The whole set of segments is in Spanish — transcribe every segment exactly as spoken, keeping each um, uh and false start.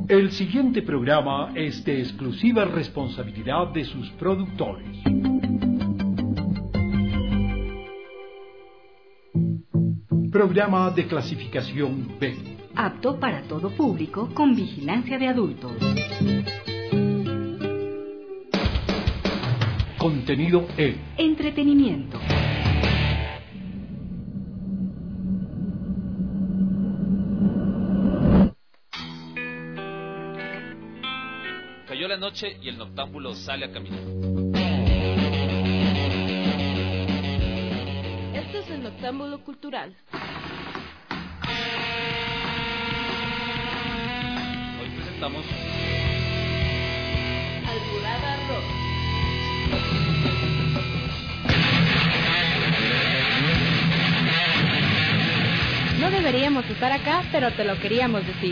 El siguiente programa es de exclusiva responsabilidad de sus productores. Programa de clasificación B. Apto para todo público con vigilancia de adultos. Contenido E. Entretenimiento. Cayó la noche y el noctámbulo sale a caminar. Este es el Noctámbulo Cultural. Hoy presentamos Alborada Rock. No deberíamos estar acá, pero te lo queríamos decir.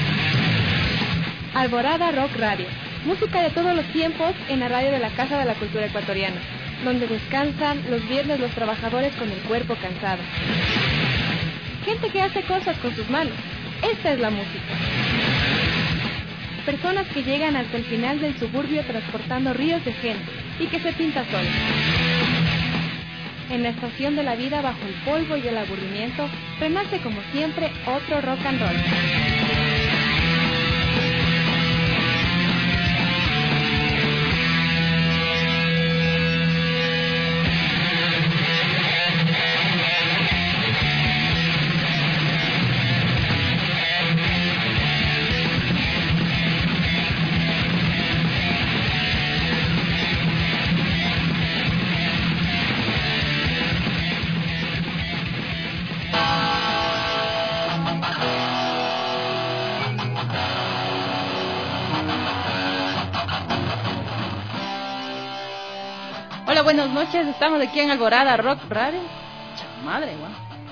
Alborada Rock Radio. Música de todos los tiempos en la radio de la Casa de la Cultura Ecuatoriana, donde descansan los viernes los trabajadores con el cuerpo cansado. Gente que hace cosas con sus manos. Esta es la música. Personas que llegan hasta el final del suburbio transportando ríos de gente y que se pinta sola. En la estación de la vida, bajo el polvo y el aburrimiento, renace como siempre otro rock and roll. Hola, buenas noches, estamos aquí en Alborada Rock Radio. Madre, guau.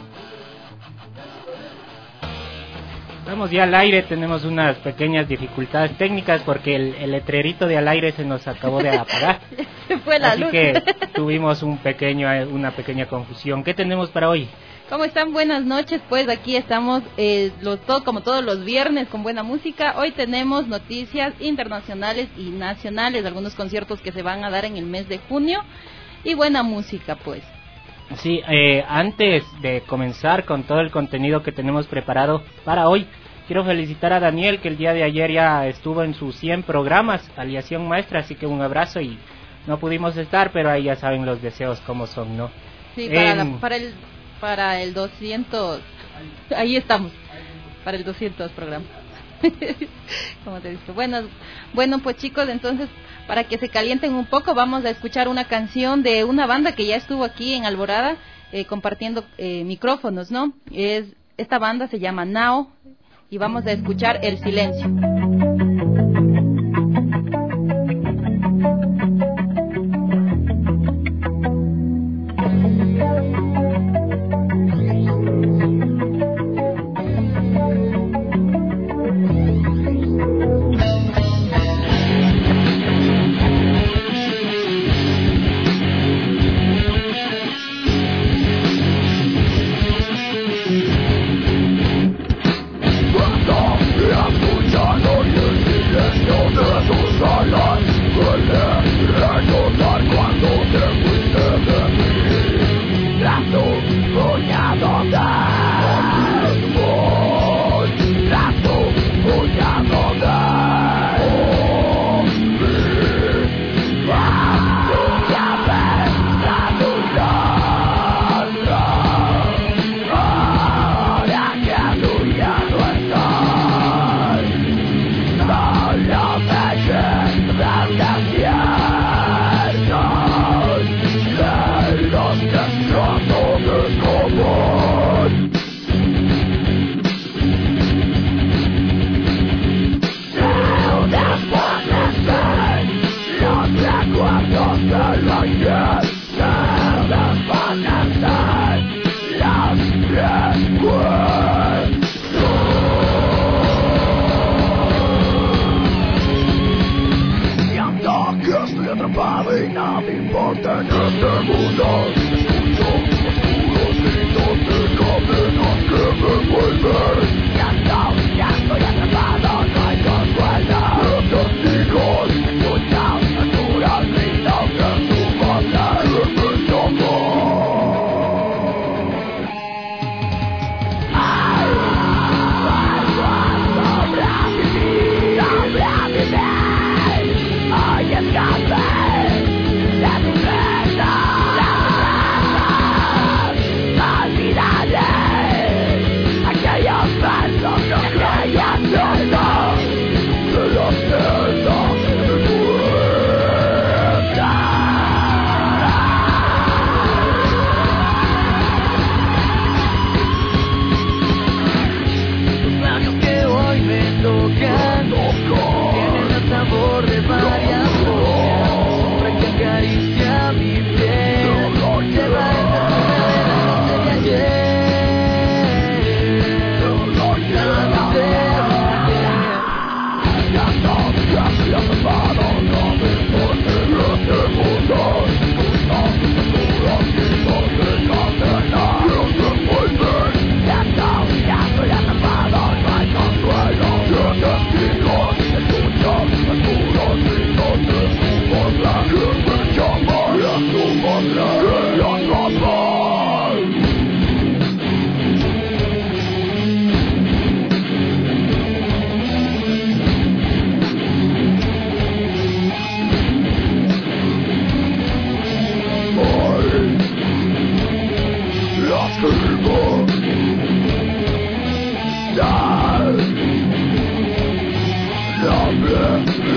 Estamos ya al aire, tenemos unas pequeñas dificultades técnicas porque el, el letrerito de al aire se nos acabó de apagar. Se fue la Así luz. que tuvimos un pequeño, una pequeña confusión. ¿Qué tenemos para hoy? ¿Cómo están? Buenas noches, pues aquí estamos eh, los, todo, como todos los viernes con buena música. Hoy tenemos noticias internacionales y nacionales, algunos conciertos que se van a dar en el mes de junio y buena música, pues. Sí, eh, antes de comenzar con todo el contenido que tenemos preparado para hoy, quiero felicitar a Daniel, que el día de ayer ya estuvo en sus cien programas, Aliación Maestra, así que un abrazo y no pudimos estar, pero ahí ya saben los deseos cómo son, ¿no? Sí, para, en... la, para el para el doscientos, ahí estamos, para el doscientos programa. Como te digo. Bueno, bueno, pues chicos, entonces, para que se calienten un poco, vamos a escuchar una canción de una banda que ya estuvo aquí en Alborada, eh, compartiendo eh, micrófonos, ¿no? Es esta banda se llama Nao, y vamos a escuchar El Silencio. y nada me importa en este mundo. Escucho oscuros gritos de cadenas que me envuelven. Ya estoy, ya estoy atrapado, no hay cosa.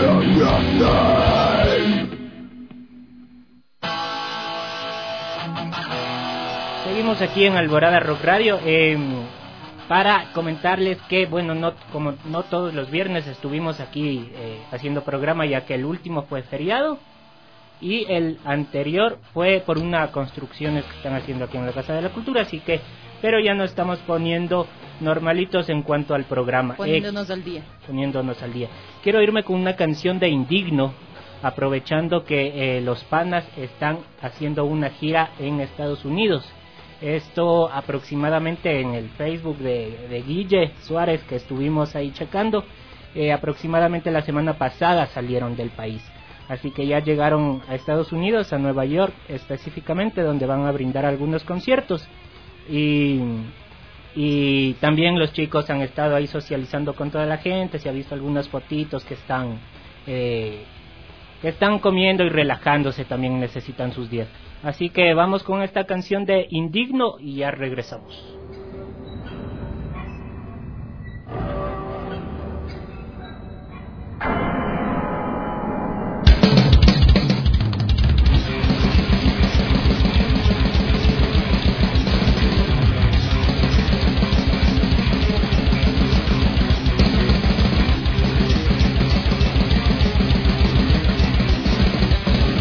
Seguimos aquí en Alborada Rock Radio eh, para comentarles que, bueno, no como no todos los viernes estuvimos aquí eh, haciendo programa, ya que el último fue feriado y el anterior fue por una construcciones que están haciendo aquí en la Casa de la Cultura, así que, pero ya nos estamos poniendo normalitos en cuanto al programa. Poniéndonos eh, al día. Poniéndonos al día. Quiero irme con una canción de Indigno, aprovechando que eh, los panas están haciendo una gira en Estados Unidos. Esto aproximadamente en el Facebook de, de Guille Suárez, que estuvimos ahí checando, eh, aproximadamente la semana pasada salieron del país. Así que ya llegaron a Estados Unidos, a Nueva York específicamente, donde van a brindar algunos conciertos. Y, y también los chicos han estado ahí socializando con toda la gente, se ha visto algunas fotitos que están, eh, que están comiendo y relajándose, también necesitan sus días. Así que vamos con esta canción de Indigno y ya regresamos.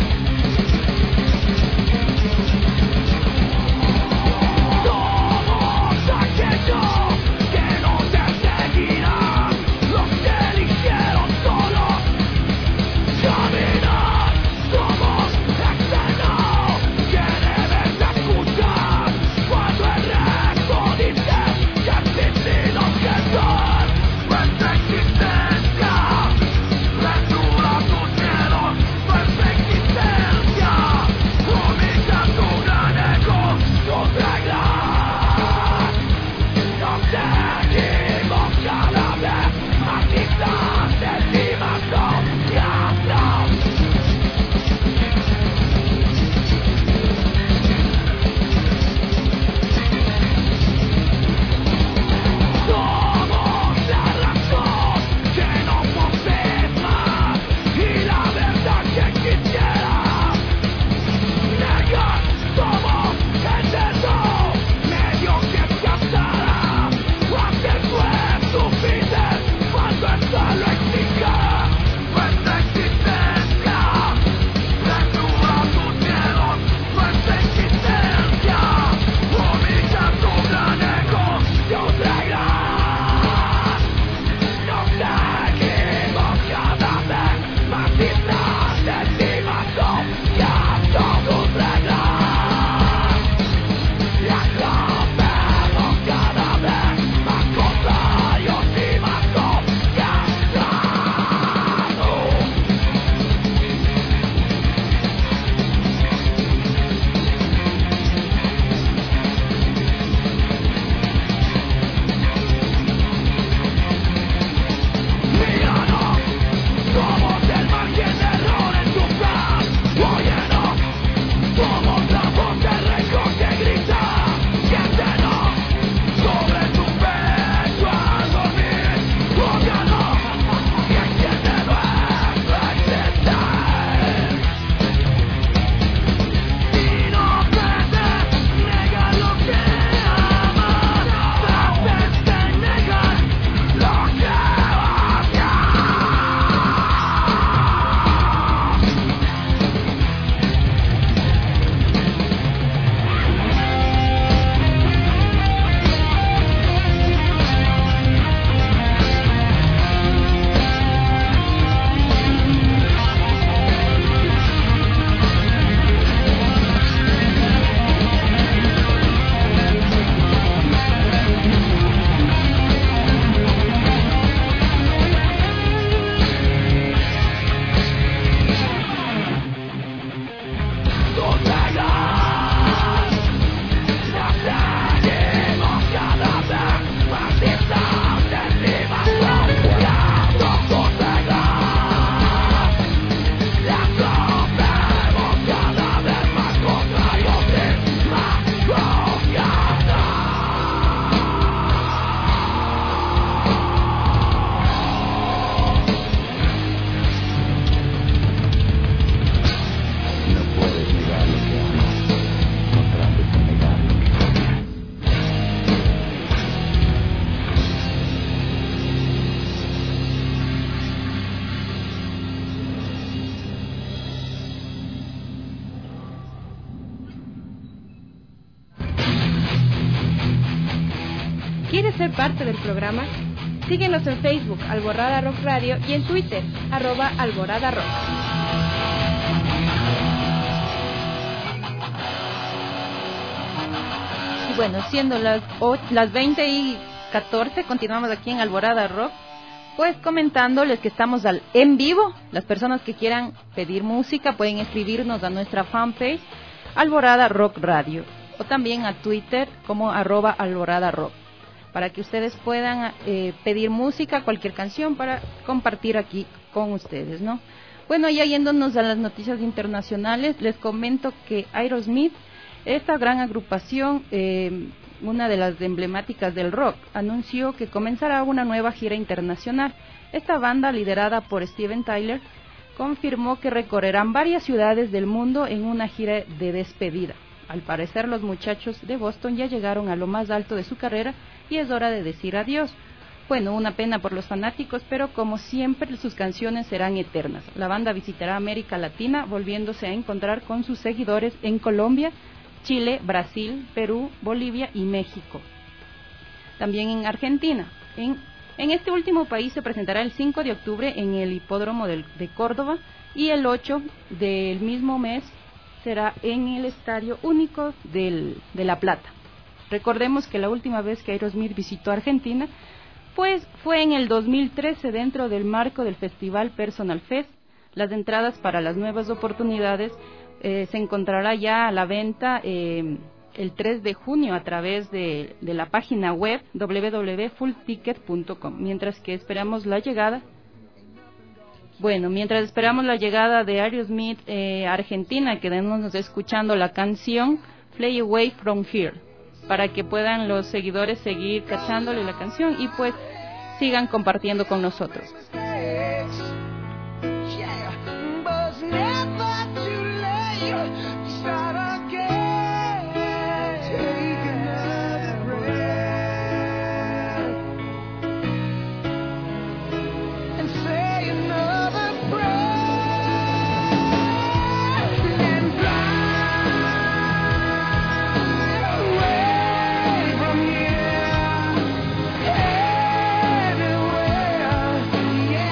Oh, ser parte del programa? Síguenos en Facebook, Alborada Rock Radio, y en Twitter, arroba Alborada Rock. Y bueno, siendo las, las veinte y catorce, continuamos aquí en Alborada Rock, pues comentándoles que estamos al, en vivo. Las personas que quieran pedir música pueden escribirnos a nuestra fanpage Alborada Rock Radio, o también a Twitter como arroba Alborada Rock, para que ustedes puedan eh, pedir música, cualquier canción para compartir aquí con ustedes, ¿no? Bueno, ya yéndonos a las noticias internacionales, les comento que Aerosmith, esta gran agrupación, eh, una de las emblemáticas del rock, anunció que comenzará una nueva gira internacional. Esta banda, liderada por Steven Tyler, confirmó que recorrerán varias ciudades del mundo en una gira de despedida. Al parecer, los muchachos de Boston ya llegaron a lo más alto de su carrera y es hora de decir adiós. Bueno, una pena por los fanáticos, pero como siempre sus canciones serán eternas. La banda visitará América Latina, volviéndose a encontrar con sus seguidores en Colombia, Chile, Brasil, Perú, Bolivia y México. También en Argentina. En, en este último país se presentará el cinco de octubre en el Hipódromo de, de Córdoba, y el ocho del mismo mes será en el Estadio Único del, de La Plata. Recordemos que la última vez que Aerosmith visitó Argentina pues fue en el dos mil trece dentro del marco del festival Personal Fest. Las entradas para las nuevas oportunidades eh, se encontrará ya a la venta eh, el tres de junio a través de, de la página web doble u doble u doble u punto full ticket punto com. Mientras que esperamos la llegada Bueno, mientras esperamos la llegada de Aerosmith eh, a Argentina, quedémonos escuchando la canción Fly Away From Here, para que puedan los seguidores seguir cachándole la canción y pues sigan compartiendo con nosotros. Yeah.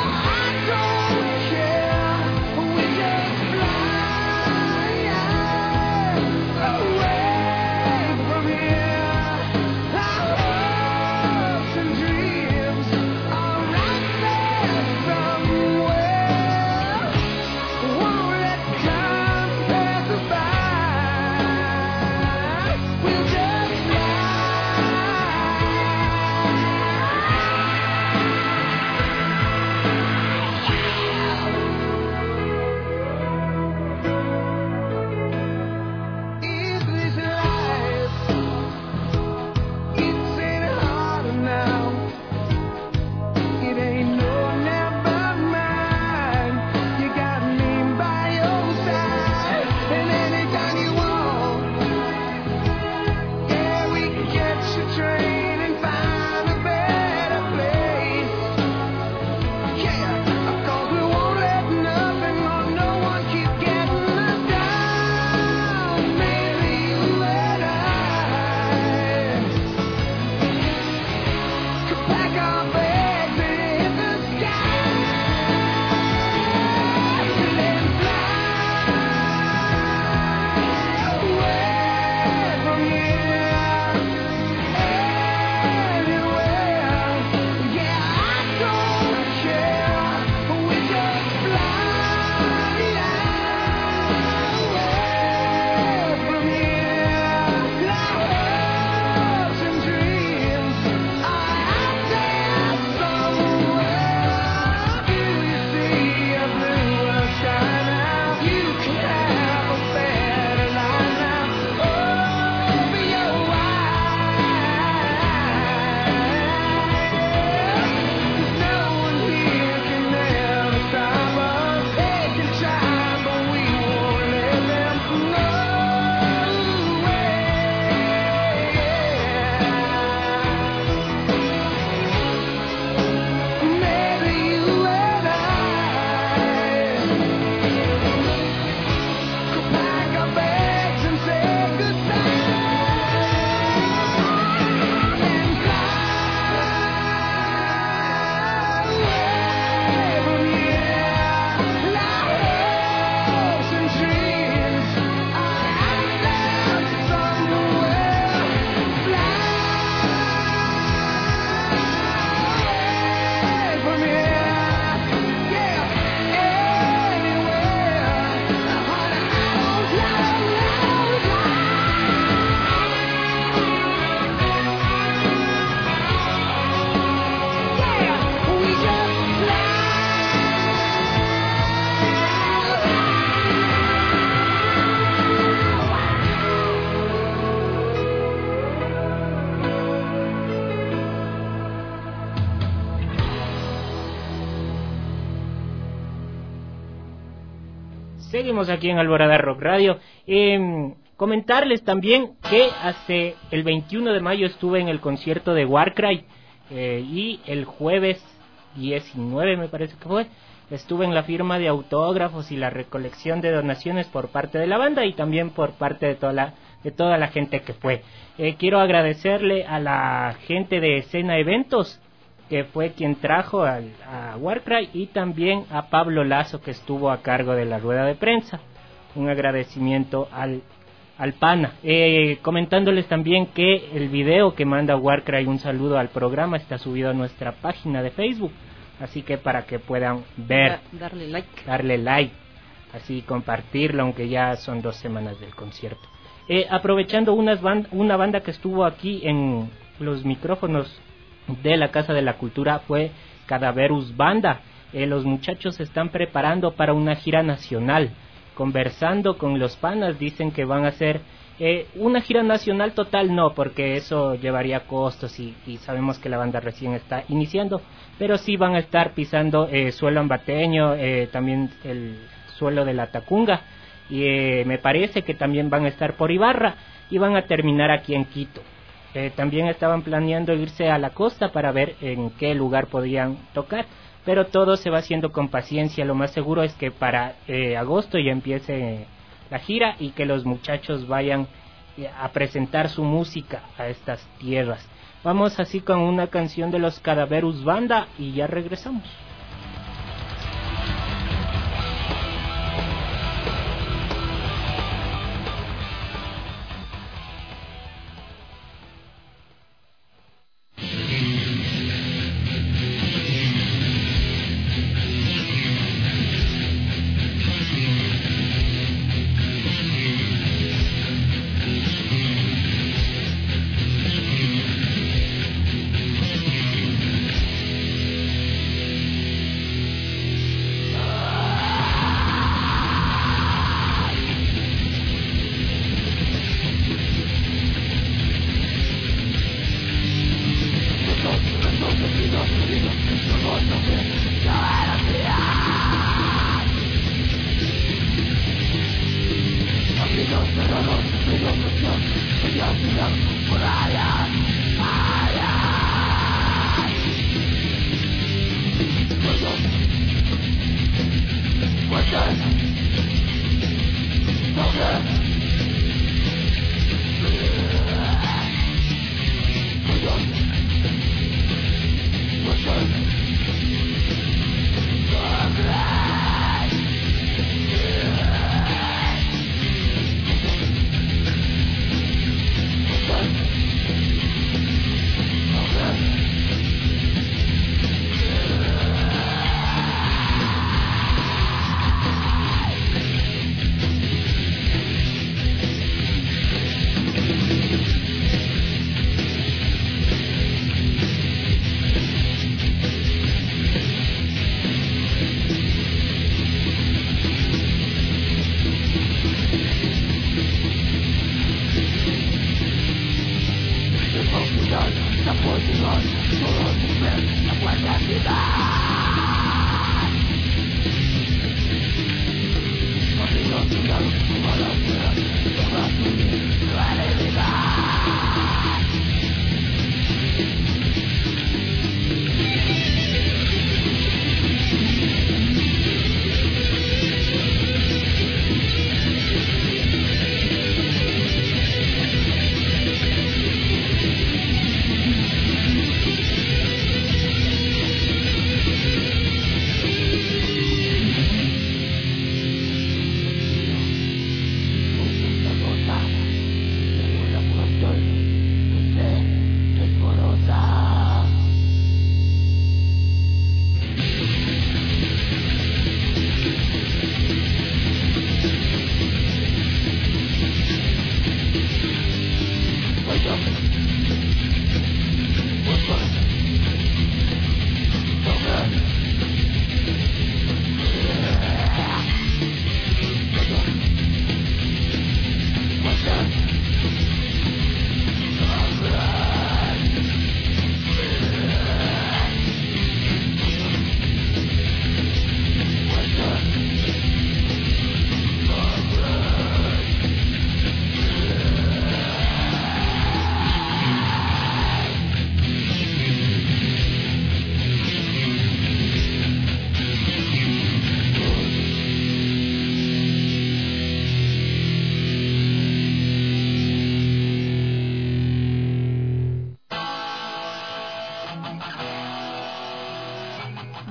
Seguimos aquí en Alborada Rock Radio. Eh, comentarles también que hace el veintiuno de mayo estuve en el concierto de Warcry eh, y el jueves diecinueve me parece que fue, estuve en la firma de autógrafos y la recolección de donaciones por parte de la banda y también por parte de toda la, de toda la gente que fue. Eh, quiero agradecerle a la gente de Escena Eventos, que fue quien trajo al, a Warcry, y también a Pablo Lazo, que estuvo a cargo de la rueda de prensa. Un agradecimiento al, al pana. Eh, comentándoles también que el video que manda Warcry, un saludo al programa, está subido a nuestra página de Facebook, así que para que puedan ver, Da, darle like. darle like, así compartirlo, aunque ya son dos semanas del concierto. Eh, aprovechando unas band, una banda que estuvo aquí en los micrófonos de la Casa de la Cultura fue Cadaverus Banda. Eh, los muchachos se están preparando para una gira nacional. Conversando con los panas, dicen que van a hacer eh, una gira nacional total, no, porque eso llevaría costos y, y sabemos que la banda recién está iniciando, pero sí van a estar pisando eh, suelo ambateño, eh, también el suelo de la Tacunga, y eh, me parece que también van a estar por Ibarra y van a terminar aquí en Quito. Eh, también estaban planeando irse a la costa para ver en qué lugar podían tocar, pero todo se va haciendo con paciencia. Lo más seguro es que para eh, agosto ya empiece la gira y que los muchachos vayan eh, a presentar su música a estas tierras. Vamos así con una canción de los Cadaverus Banda y ya regresamos.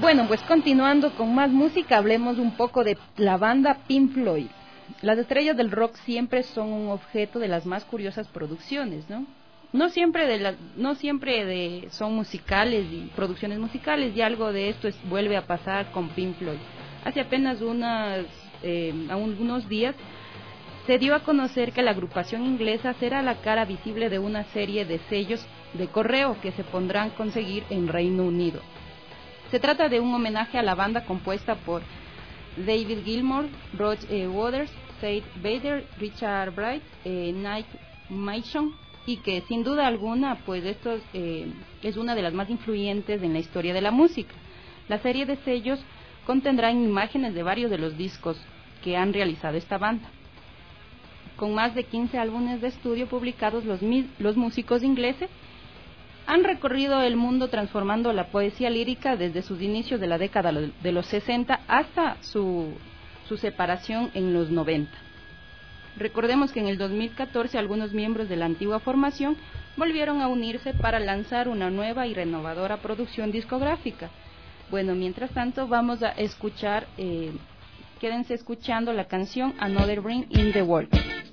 Bueno, pues continuando con más música, hablemos un poco de la banda Pink Floyd. Las estrellas del rock siempre son un objeto de las más curiosas producciones, ¿no? No siempre de la, no siempre de son musicales y producciones musicales, y algo de esto es, vuelve a pasar con Pink Floyd. Hace apenas unas, eh, unos días se dio a conocer que la agrupación inglesa será la cara visible de una serie de sellos de correo que se pondrán a conseguir en Reino Unido. Se trata de un homenaje a la banda compuesta por David Gilmour, Roger eh, Waters, Sid Bader, Richard Bright, eh, Nick Mason, y que sin duda alguna pues esto eh, es una de las más influyentes en la historia de la música. La serie de sellos contendrá imágenes de varios de los discos que han realizado esta banda. Con más de quince álbumes de estudio publicados, los, los músicos ingleses han recorrido el mundo transformando la poesía lírica desde sus inicios de la década de los sesenta hasta su, su separación en los noventa. Recordemos que en el dos mil catorce algunos miembros de la antigua formación volvieron a unirse para lanzar una nueva y renovadora producción discográfica. Bueno, mientras tanto vamos a escuchar, eh, quédense escuchando la canción Another Bring in the World.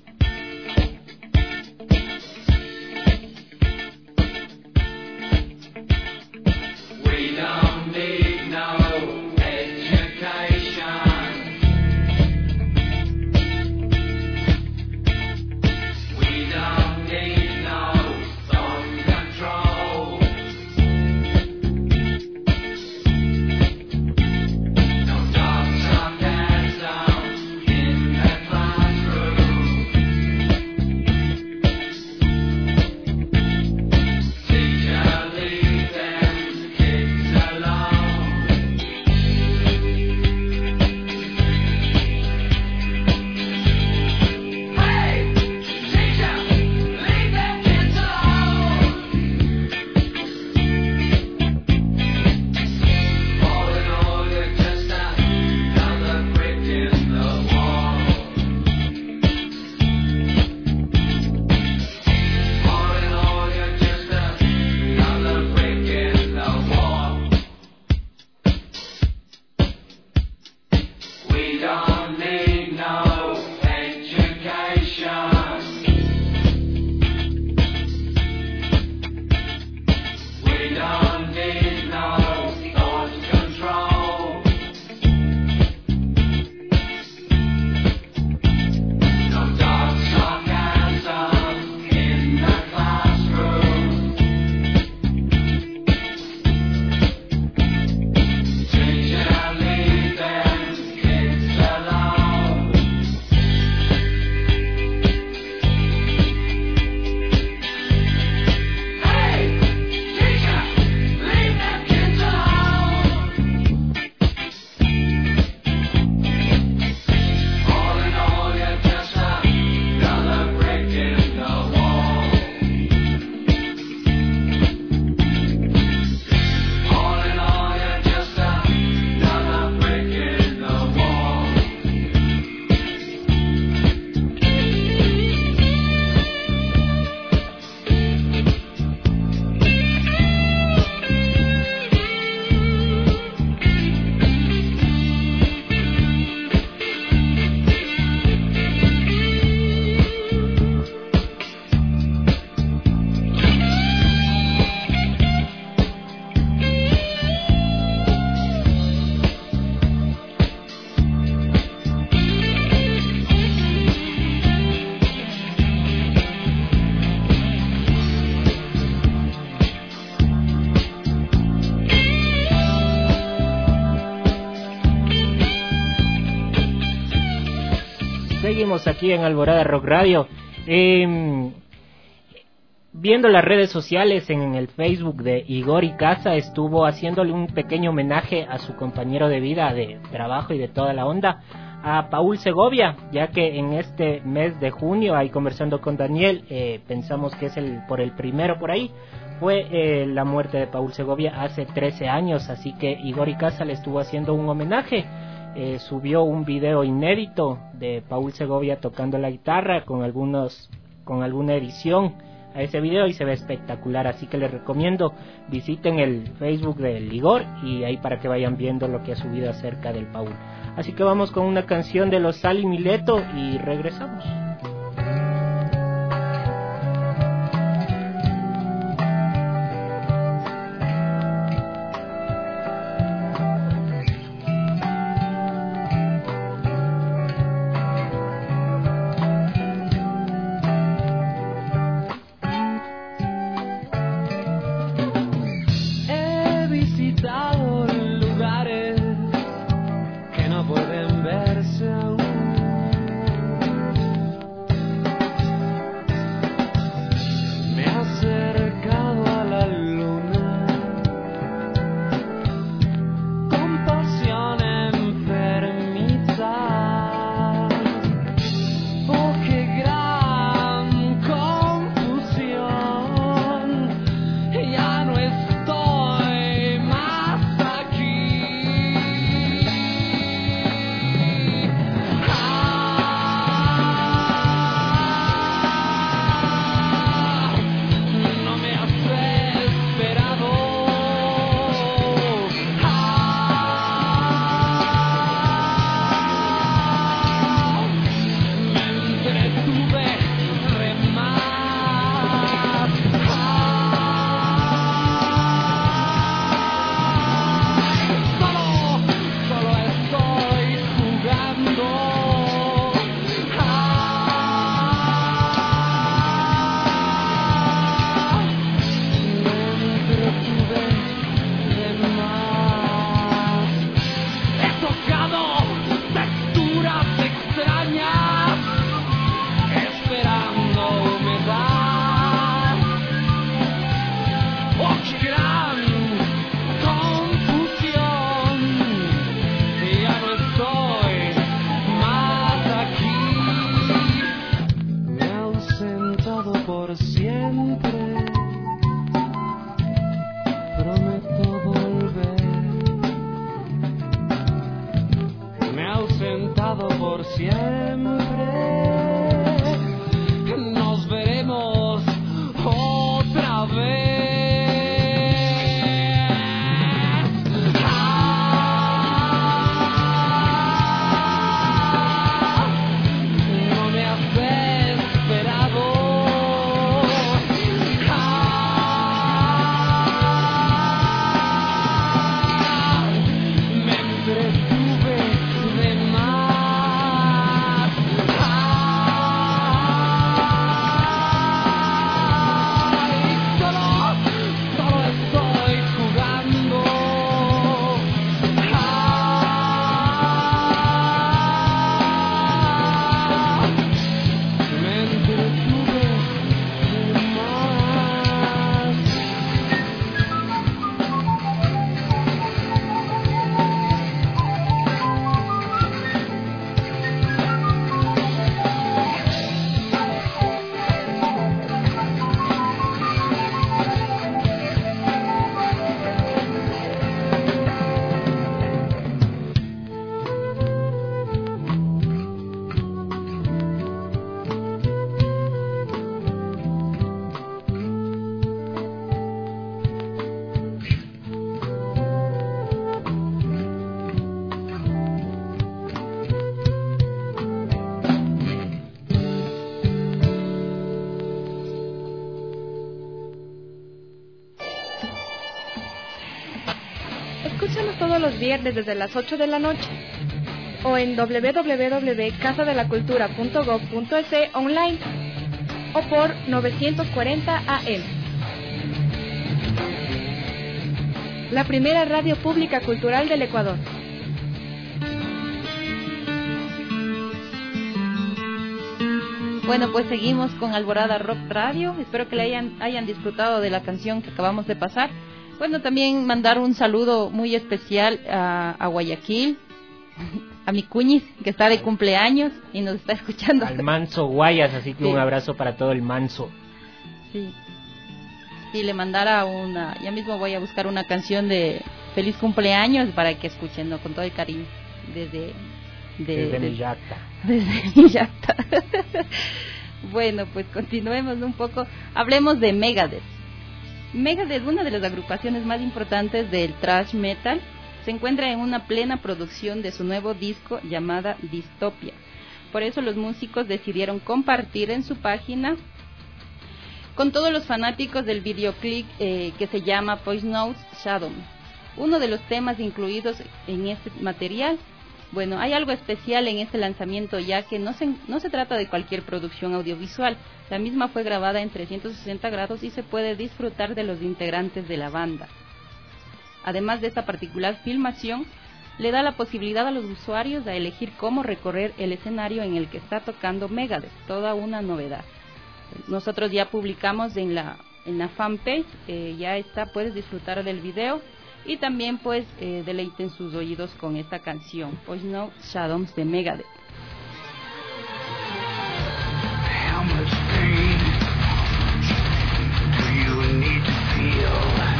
Seguimos aquí en Alborada Rock Radio. Eh, viendo las redes sociales, en el Facebook de Igor Icaza, estuvo haciéndole un pequeño homenaje a su compañero de vida, de trabajo y de toda la onda, a Paul Segovia, ya que en este mes de junio, ahí conversando con Daniel, eh, pensamos que es el por el primero por ahí, fue eh, la muerte de Paul Segovia hace trece años, así que Igor Icaza le estuvo haciendo un homenaje. Eh, subió un video inédito de Paul Segovia tocando la guitarra con algunos con alguna edición a ese video y se ve espectacular, así que les recomiendo visiten el Facebook del Ligor y ahí para que vayan viendo lo que ha subido acerca del Paul. Así que vamos con una canción de los Sal y Mileto y regresamos. Los viernes desde las ocho de la noche o en doble u doble u doble u punto casa de la cultura punto gob punto es online o por novecientos cuarenta A M. La primera radio pública cultural del Ecuador. Bueno, pues seguimos con Alborada Rock Radio. Espero que le hayan, hayan disfrutado de la canción que acabamos de pasar. Bueno, también mandar un saludo muy especial a, a Guayaquil, a mi cuñis, que está de cumpleaños y nos está escuchando. Al Manso Guayas, así que sí. Un abrazo para todo el Manso. Sí. Y le mandara una, ya mismo voy a buscar una canción de feliz cumpleaños para que escuchen, ¿no? Con todo el cariño, desde... De, desde de, mi yacta. Desde mi yacta. Bueno, pues continuemos un poco. Hablemos de Megadeth. Megadeth, una de las agrupaciones más importantes del thrash metal, se encuentra en una plena producción de su nuevo disco llamada Dystopia. Por eso los músicos decidieron compartir en su página con todos los fanáticos del videoclip eh, que se llama Poisonous Shadow. Uno de los temas incluidos en este material, bueno, hay algo especial en este lanzamiento, ya que no se, no se trata de cualquier producción audiovisual. La misma fue grabada en trescientos sesenta grados y se puede disfrutar de los integrantes de la banda. Además de esta particular filmación, le da la posibilidad a los usuarios de elegir cómo recorrer el escenario en el que está tocando Megadeth, toda una novedad. Nosotros ya publicamos en la, en la fanpage, eh, ya está, puedes disfrutar del video. Y también pues eh, deleiten sus oídos con esta canción, Poisonous Shadows de Megadeth. How much pain do you need to feel?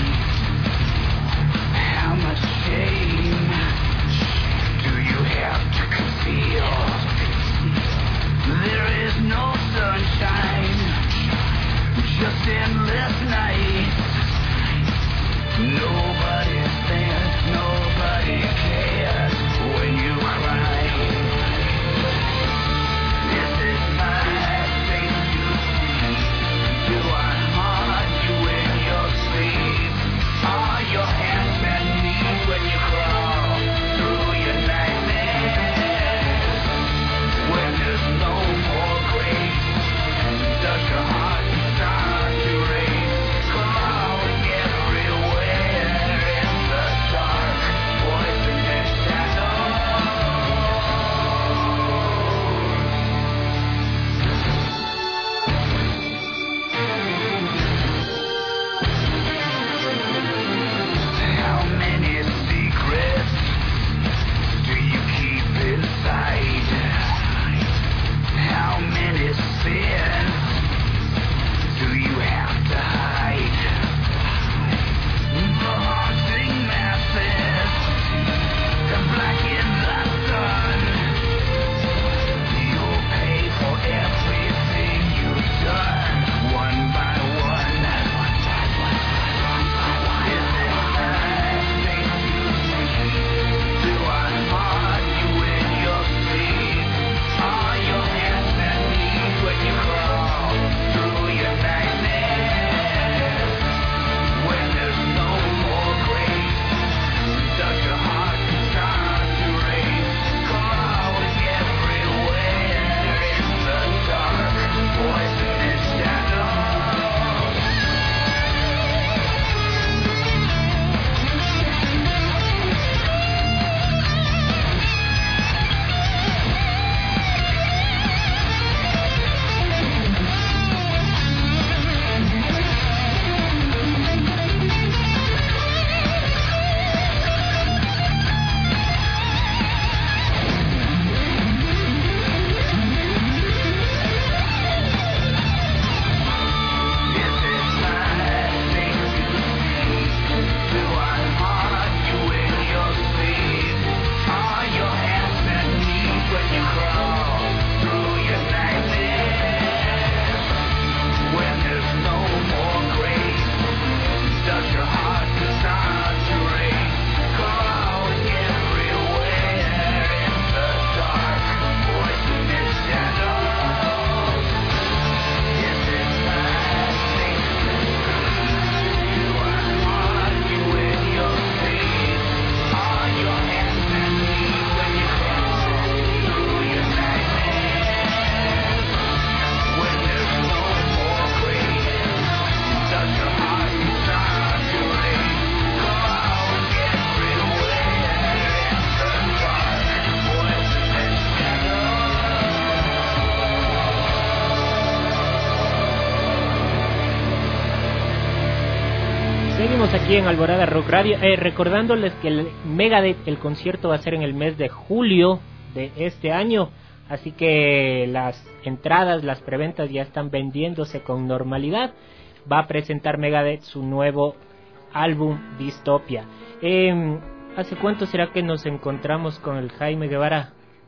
How much shame do you have to conceal? There is no sunshine, just endless nights. Nobody's there, nobody cares when you cry. This is my fate you see. Do I haunt you in your sleep? Are your hands and knees when you crawl through your nightmares? When there's no more grace, does your heart start to race? Crawling everywhere in the dark, poisonous shadows. How many secrets do you keep inside? How many sins do you have to hide? The haunting masses have blackened the sun. You'll pay for everything you've done, one by one. Is it nothing you see? Do I haunt you in your sleep? Are your hands and knees when you crawl through your nightmares? When there's no more grace, does your heart start to race? Crawling everywhere in the dark, poisonous shadows. This is my fate you see. Do I haunt you in your sleep? Are your hands and knees when you crawl through your nightmares? When there's no more grace, does your heart start to race? Crawling everywhere in the dark, poisonous shadows. This is my fate you see. Do I haunt you in your sleep? Are your hands and knees when you crawl through your nightmares? When there's no more grace, does your heart start to race? Crawling everywhere in the dark, poisonous shadows. Seguimos aquí en Alborada Rock Radio, eh, recordándoles que el Megadeth, el concierto va a ser en el mes de julio de este año, así que las entradas, las preventas ya están vendiéndose con normalidad. Va a presentar Megadeth su nuevo álbum Dystopia. Eh, ¿Hace cuánto será que nos encontramos con el Jaime Guevara?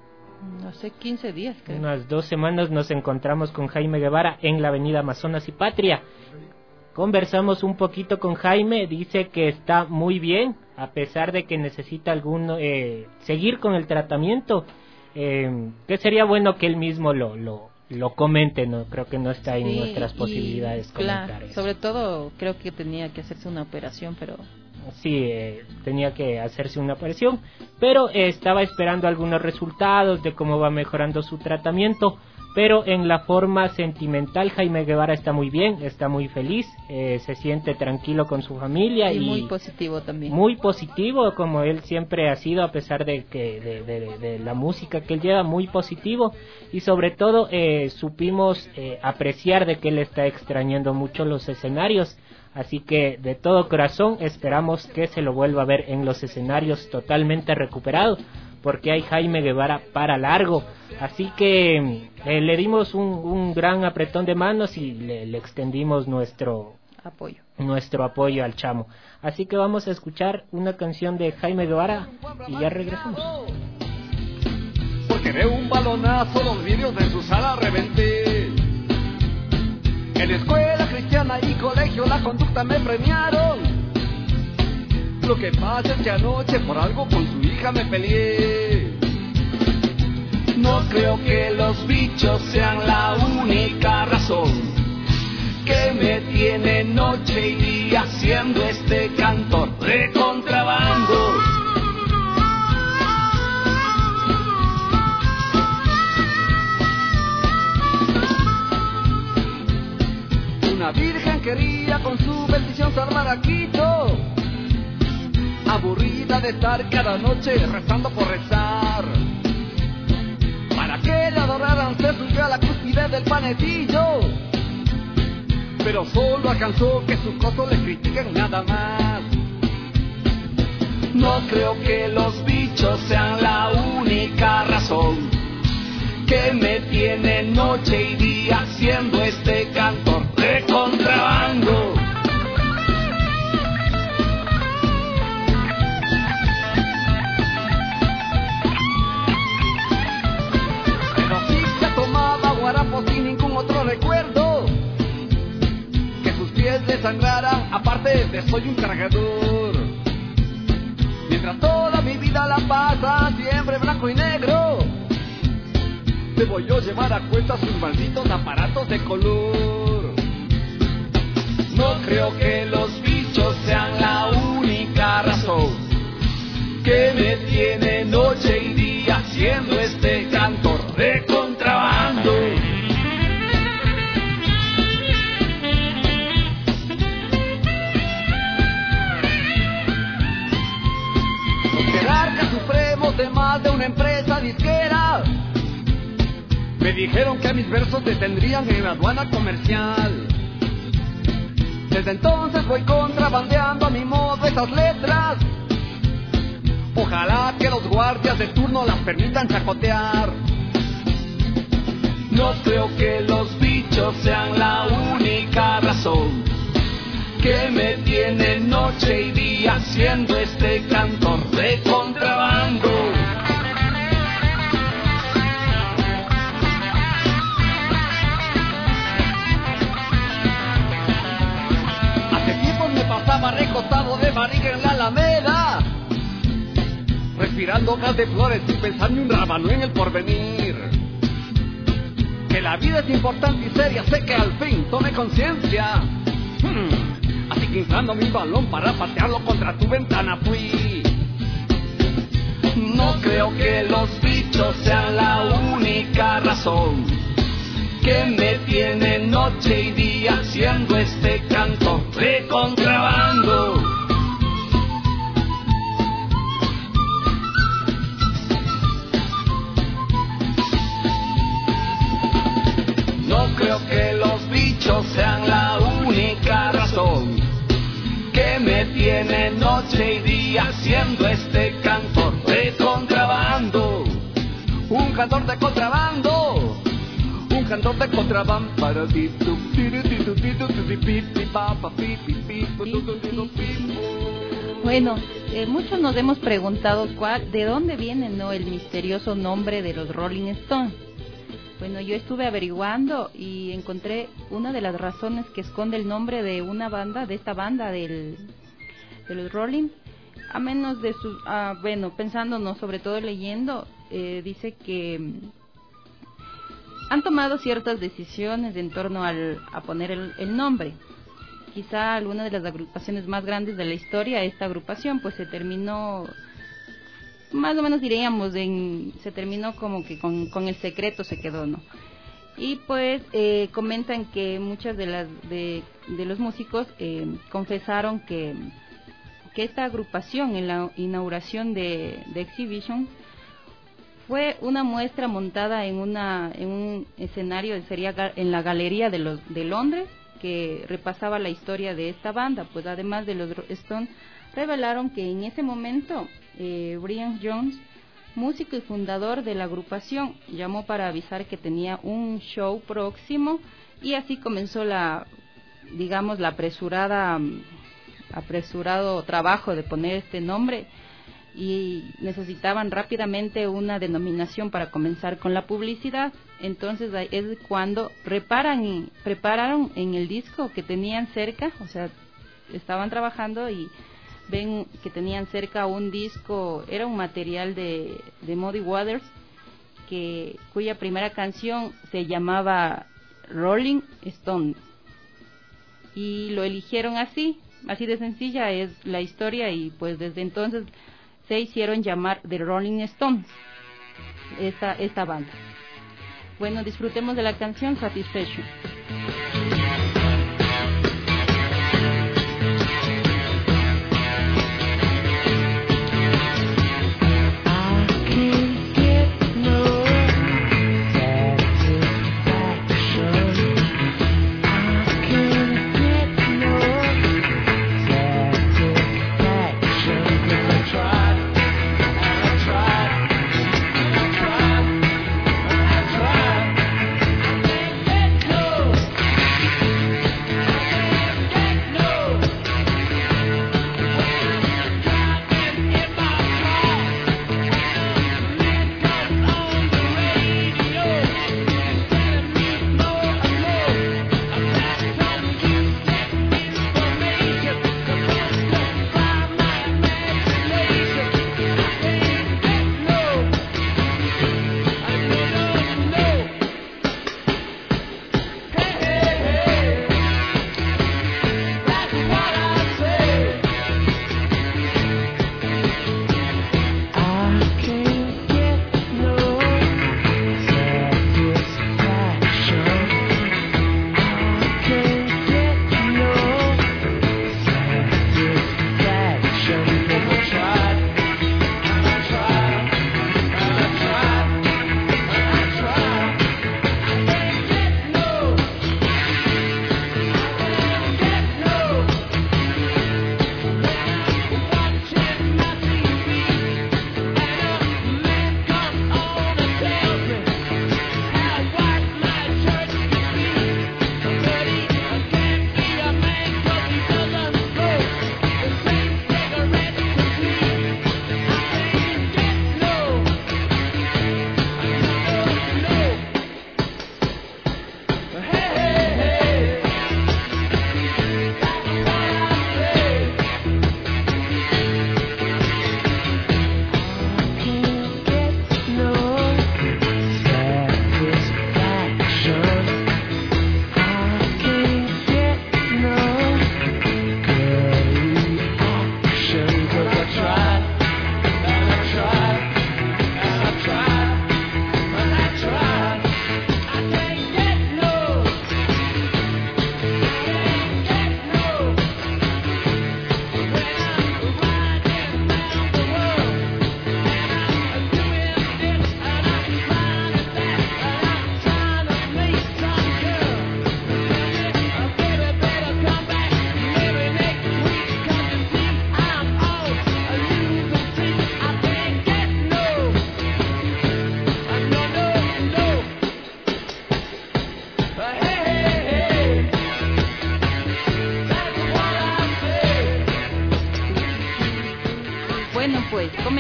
No sé, quince días creo. Unas dos semanas nos encontramos con Jaime Guevara en la avenida Amazonas y Patria. Conversamos un poquito con Jaime, dice que está muy bien, a pesar de que necesita algún, eh, seguir con el tratamiento, eh, que sería bueno que él mismo lo, lo, lo comente, no creo que no está en Sí, nuestras y, posibilidades comentar claro, eso. sobre todo creo que tenía que hacerse una operación, pero Sí, eh, tenía que hacerse una operación, pero eh, estaba esperando algunos resultados de cómo va mejorando su tratamiento. Pero en la forma sentimental Jaime Guevara está muy bien, está muy feliz, eh, se siente tranquilo con su familia y y muy positivo también. muy positivo, como él siempre ha sido, a pesar de que de, de, de la música que él lleva, muy positivo. Y sobre todo eh, supimos eh, apreciar de que él está extrañando mucho los escenarios. Así que de todo corazón esperamos que se lo vuelva a ver en los escenarios totalmente recuperado, porque hay Jaime Guevara para largo. Así que eh, le dimos un, un gran apretón de manos y le, le extendimos nuestro apoyo. nuestro apoyo al chamo. Así que vamos a escuchar una canción de Jaime Guevara y ya regresamos. Porque de un balonazo los vidrios de su sala reventé. En escuela cristiana y colegio la conducta me premiaron. Lo que pasa es que anoche por algo con su hija me peleé. No creo que los bichos sean la única razón que me tiene noche y día siendo este cantor de contrabando. Una virgen quería con su bendición salvar a Quito, aburrida de estar cada noche rezando por rezar. Para que la adoraran se subió a la cúspide del panetillo, pero solo alcanzó que sus costos le critiquen nada más. No creo que los bichos sean la única razón que me tiene noche y día siendo este cantor de contrabando. Pero sí se tomaba guarapo sin ningún otro recuerdo, que sus pies le sangraran, aparte de soy un cargador. Mientras toda mi vida la pasa siempre blanco y negro, debo yo llevar a cuenta sus malditos aparatos de color. No creo que los bichos sean la única razón que me tiene noche y día siendo este cantor de contrabando. Los jerarcas supremos de más de una empresa disquera me dijeron que mis versos detendrían en la aduana comercial. Desde entonces voy contrabandeando a mi modo esas letras. Ojalá que los guardias de turno las permitan chacotear. No creo que los bichos sean la única razón que me tiene noche y día siendo este cantor de contrabando. Pasaba recostado de barriga en la alameda, respirando gas de flores y pensando un rábano en el porvenir. Que la vida es importante y seria, sé que al fin tomé conciencia. Hmm. Así que inflando mi balón para patearlo contra tu ventana fui. No creo que los bichos sean la única razón que me tiene noche y día siendo este cantor de contrabando. No creo que los bichos sean la única razón que me tiene noche y día siendo este cantor de contrabando. Un cantor de contrabando, un cantor de contrabando para ti. Bueno, eh, muchos nos hemos preguntado cuál, de dónde viene, ¿no?, el misterioso nombre de los Rolling Stones. Bueno, yo estuve averiguando y encontré una de las razones que esconde el nombre de una banda, de esta banda del, de los Rolling, a menos de su, ah, bueno, pensando, no, sobre todo leyendo, eh, dice que han tomado ciertas decisiones en torno al, a poner el, el nombre. Quizá alguna de las agrupaciones más grandes de la historia, esta agrupación, pues se terminó, más o menos diríamos, en, se terminó como que con, con el secreto se quedó, ¿no? Y pues eh, comentan que muchas de las de, de los músicos eh, confesaron que, que esta agrupación en la inauguración de, de Exhibition fue una muestra montada en una en un escenario, sería en la Galería de los de Londres, que repasaba la historia de esta banda. Pues además de los Stones, revelaron que en ese momento eh, Brian Jones, músico y fundador de la agrupación, llamó para avisar que tenía un show próximo, y así comenzó la, digamos, la apresurada apresurado trabajo de poner este nombre, y necesitaban rápidamente una denominación para comenzar con la publicidad. Entonces es cuando reparan y prepararon en el disco que tenían cerca, o sea, estaban trabajando y ven que tenían cerca un disco, era un material de, de Muddy Waters, que cuya primera canción se llamaba Rolling Stone, y lo eligieron así, así de sencilla es la historia, y pues desde entonces se hicieron llamar The Rolling Stones, esta, esta banda. Bueno, disfrutemos de la canción Satisfaction. Tried, I tried, I tried, I tried.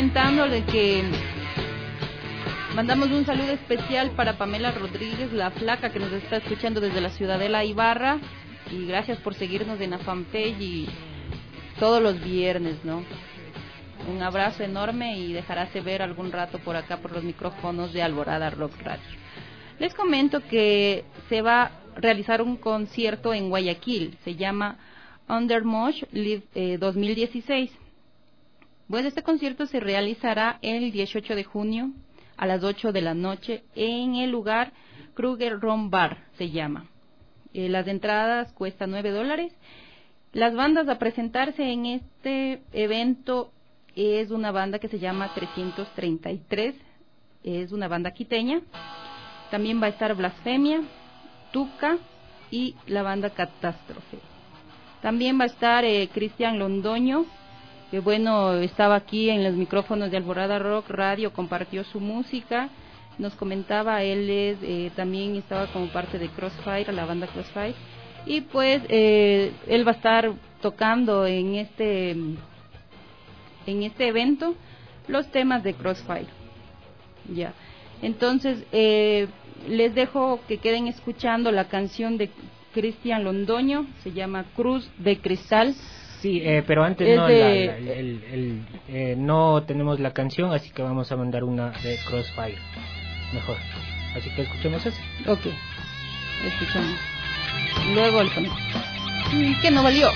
comentándole que mandamos un saludo especial para Pamela Rodríguez, la flaca, que nos está escuchando desde la Ciudadela Ibarra, y gracias por seguirnos en la fanpage y todos los viernes, ¿no? Un abrazo enorme y dejaráse ver algún rato por acá por los micrófonos de Alborada Rock Radio. Les comento que se va a realizar un concierto en Guayaquil, se llama Under Mosh Live eh, dos mil dieciséis. Bueno, este concierto se realizará el dieciocho de junio a las ocho de la noche en el lugar Kruger Ron Bar, se llama. Eh, las entradas cuestan nueve dólares. Las bandas a presentarse en este evento es una banda que se llama trescientos treinta y tres, es una banda quiteña. También va a estar Blasfemia, Tuca y la banda Catástrofe. También va a estar eh, Cristian Londoño, que bueno, estaba aquí en los micrófonos de Alborada Rock Radio, compartió su música, nos comentaba, él es, eh, también estaba como parte de Crossfire, la banda Crossfire, y pues eh, él va a estar tocando en este en este evento los temas de Crossfire. Ya, entonces eh, les dejo que queden escuchando la canción de Cristian Londoño, se llama Cruz de Cristal. Sí, eh, pero antes Es no, de- la- la- el- el- el, eh, no tenemos la canción, así que vamos a mandar una de Crossfire, mejor. Así que escuchemos eso. Ok, escuchamos. Luego el sonido. Mm, que no valió.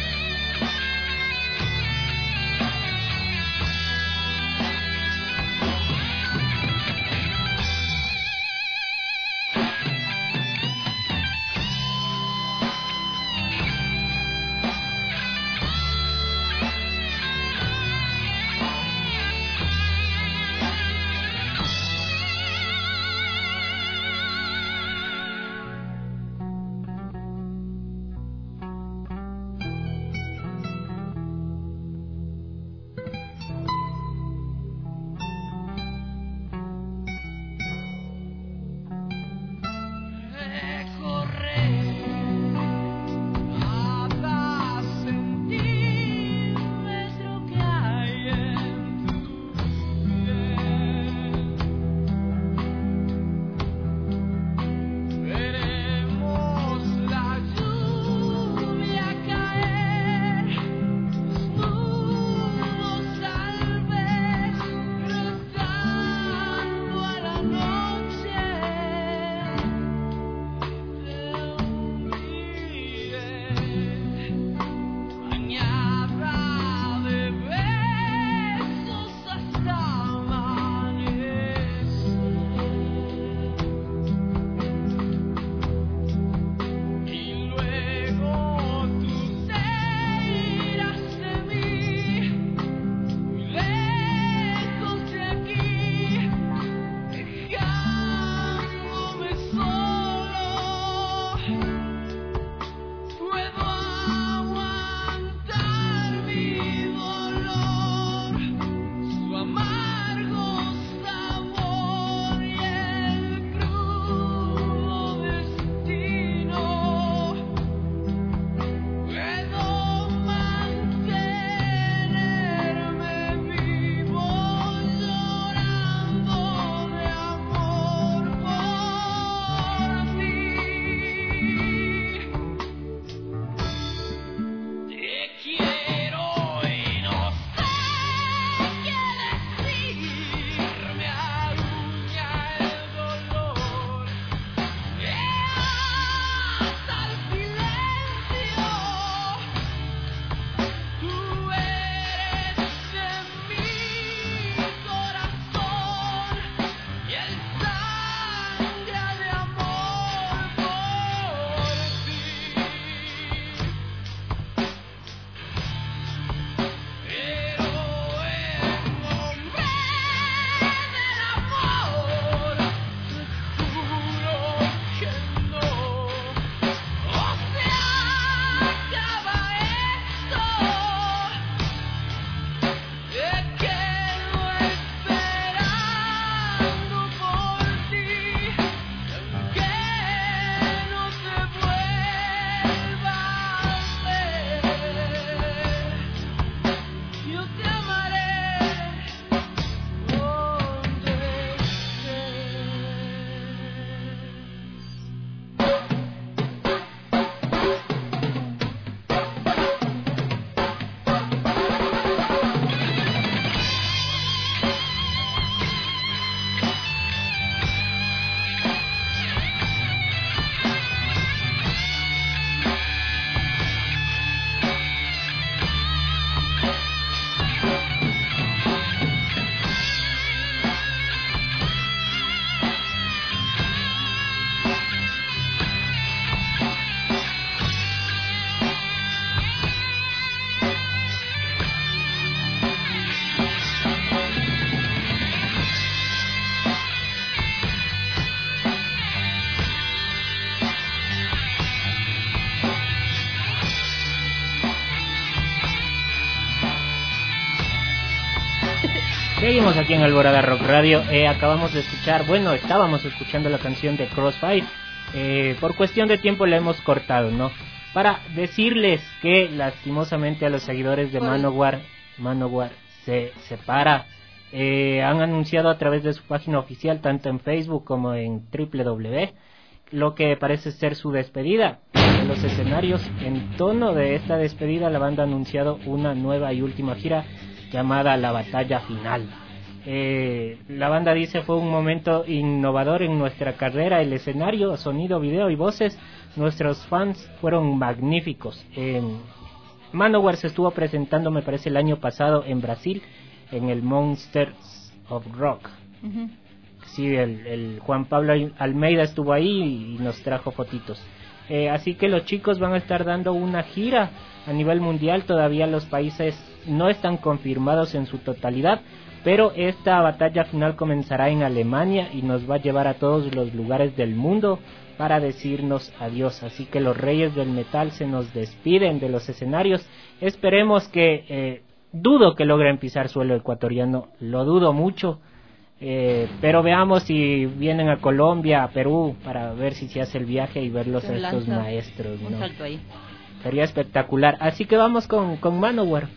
Seguimos aquí en Alborada Rock Radio. Eh, acabamos de escuchar, bueno, estábamos escuchando la canción de Crossfire. Eh, por cuestión de tiempo la hemos cortado, ¿no? Para decirles que lastimosamente a los seguidores de Manowar, Manowar se separa. Eh, han anunciado a través de su página oficial, tanto en Facebook como en doble u doble u doble u, lo que parece ser su despedida de los escenarios. En tono de esta despedida, la banda ha anunciado una nueva y última gira llamada La Batalla Final. Eh, la banda dice: fue un momento innovador en nuestra carrera, el escenario, sonido, video y voces, nuestros fans fueron magníficos. Eh, Manowar se estuvo presentando, me parece, el año pasado en Brasil, en el Monsters of Rock. Uh-huh. Sí, el, el Juan Pablo Almeida estuvo ahí y nos trajo fotitos. Eh, así que los chicos van a estar dando una gira a nivel mundial. Todavía los países no están confirmados en su totalidad, pero esta batalla final comenzará en Alemania y nos va a llevar a todos los lugares del mundo para decirnos adiós. Así que los reyes del metal se nos despiden de los escenarios. Esperemos que, eh, dudo que logren pisar suelo ecuatoriano, lo dudo mucho. Eh, pero veamos si vienen a Colombia, a Perú, para ver si se hace el viaje y verlos a estos maestros, ¿no? Ahí. Sería espectacular. Así que vamos con, con Manowar.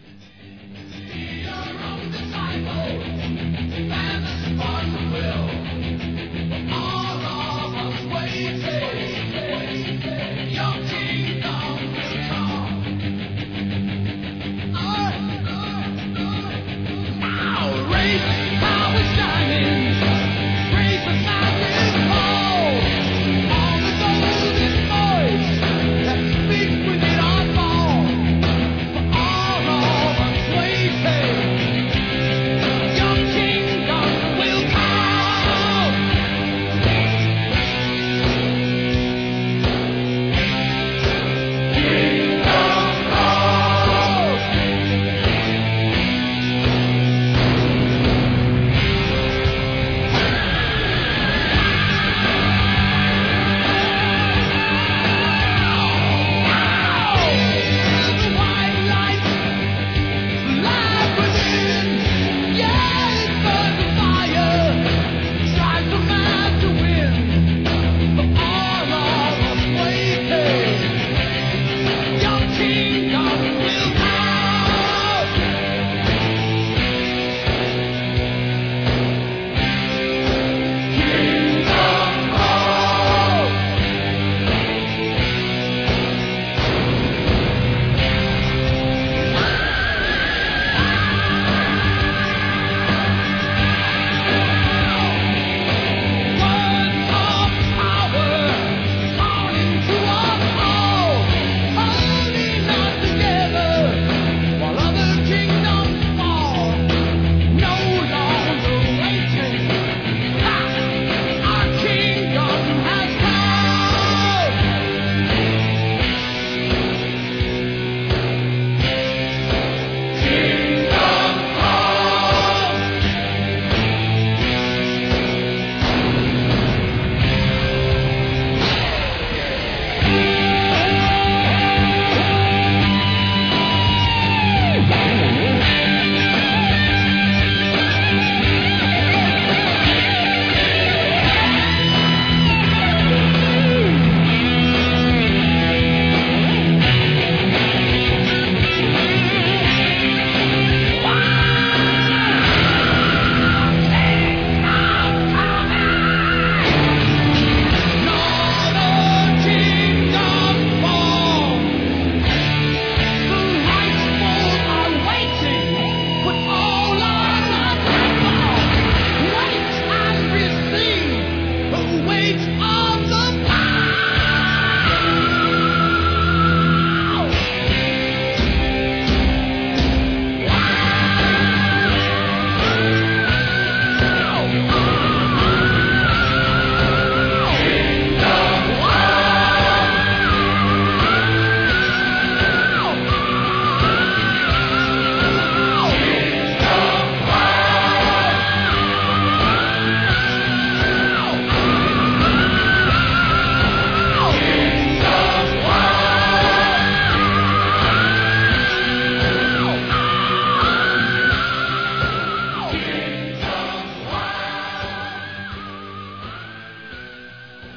That speaks within our fall. For all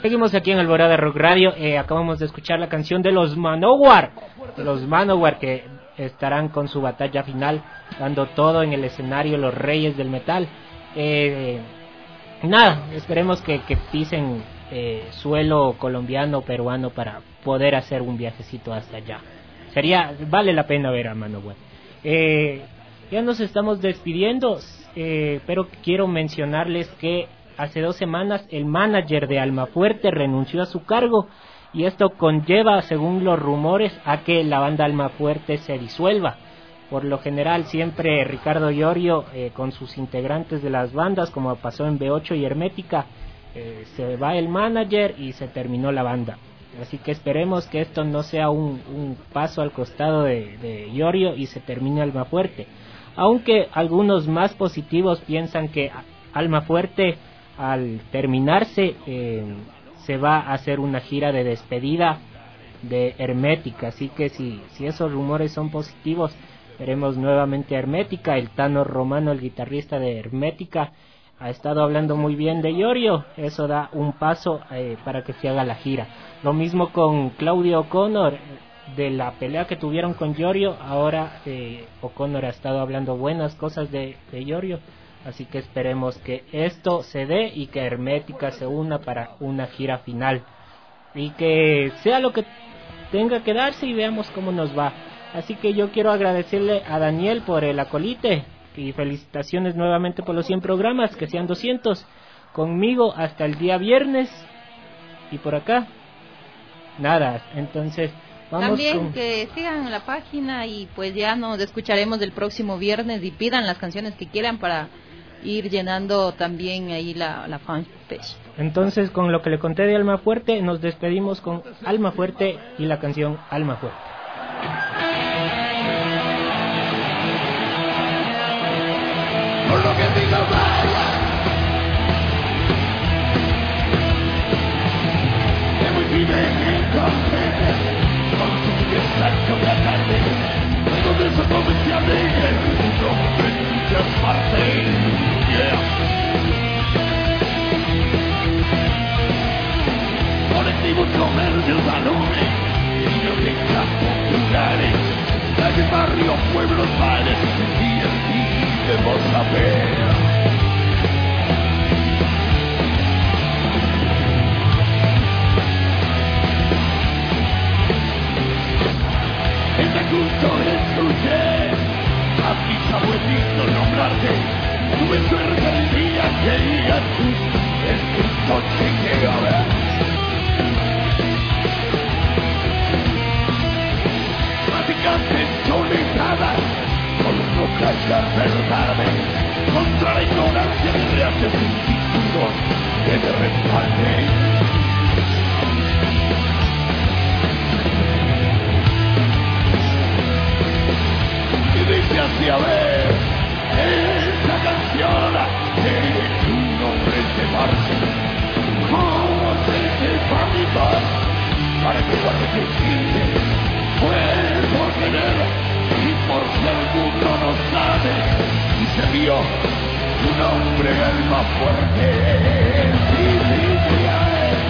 Seguimos aquí en Alborada Rock Radio. Eh, acabamos de escuchar la canción de los Manowar. Los Manowar que estarán con su batalla final, dando todo en el escenario, los reyes del metal. Eh, nada, esperemos que, que pisen eh, suelo colombiano, peruano para poder hacer un viajecito hasta allá. Sería, vale la pena ver a Manowar. Eh, ya nos estamos despidiendo, eh, pero quiero mencionarles que hace dos semanas el manager de Almafuerte renunció a su cargo y esto conlleva, según los rumores, a que la banda Almafuerte se disuelva. Por lo general siempre Ricardo Iorio eh, con sus integrantes de las bandas, como pasó en B ocho y Hermética, eh, se va el manager y se terminó la banda. Así que esperemos que esto no sea un, un paso al costado de, de Iorio y se termine Almafuerte. Aunque algunos más positivos piensan que Almafuerte, al terminarse, eh, se va a hacer una gira de despedida de Hermética. Así que si, si esos rumores son positivos, veremos nuevamente a Hermética. El Tano Romano, el guitarrista de Hermética, ha estado hablando muy bien de Iorio. Eso da un paso eh, para que se haga la gira. Lo mismo con Claudio O'Connor, de la pelea que tuvieron con Iorio. Ahora eh, O'Connor ha estado hablando buenas cosas de, de Iorio. Así que esperemos que esto se dé y que Hermética se una para una gira final. Y que sea lo que tenga que darse y veamos cómo nos va. Así que yo quiero agradecerle a Daniel por el acolite. Y felicitaciones nuevamente por los cien programas, que sean doscientos. Conmigo hasta el día viernes. Y por acá, nada. Entonces, vamos también con... que sigan la página y pues ya nos escucharemos el próximo viernes y pidan las canciones que quieran para ir llenando también ahí la, la fanpage. Entonces, con lo que le conté de Almafuerte, nos despedimos con Almafuerte y la canción Almafuerte. Por lo que digo vaya, que muy vive en café, con su fiesta con la tarde, donde se comerciable el mundo en muchas partes, yeah. Colectivos comercios, balones, niños de campos lugares, calles, barrios, pueblos, bares, y el debemos saber. En el culto escuché a mis abuelitos nombrarte. Tuve suerte el día que digas tú, escucho chequeo a ver. Platicantes solejadas con no callar verdades, contra la ignorancia que hace un título que te respalde. Y dice así, a ver, esta canción es un nombre de Marce. ¿Cómo se sepa mi paz? Para que guarde que siente, fue por querer. Y por si alguno no sabe, y se vio un hombre alma fuerte, sí, sí, sí, a él.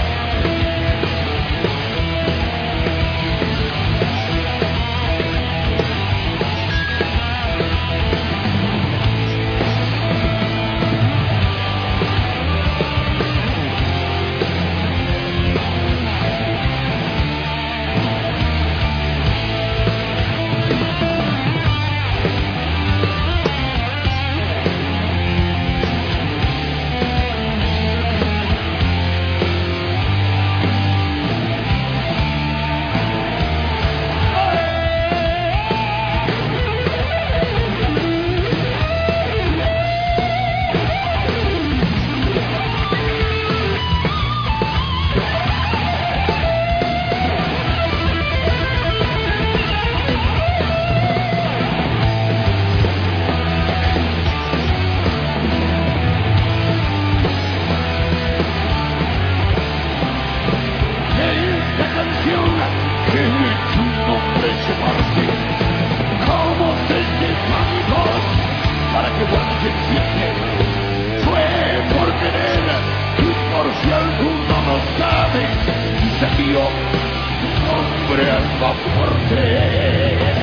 Fue por querer y por si alguno no lo sabe y se vio hombre alma fuerte.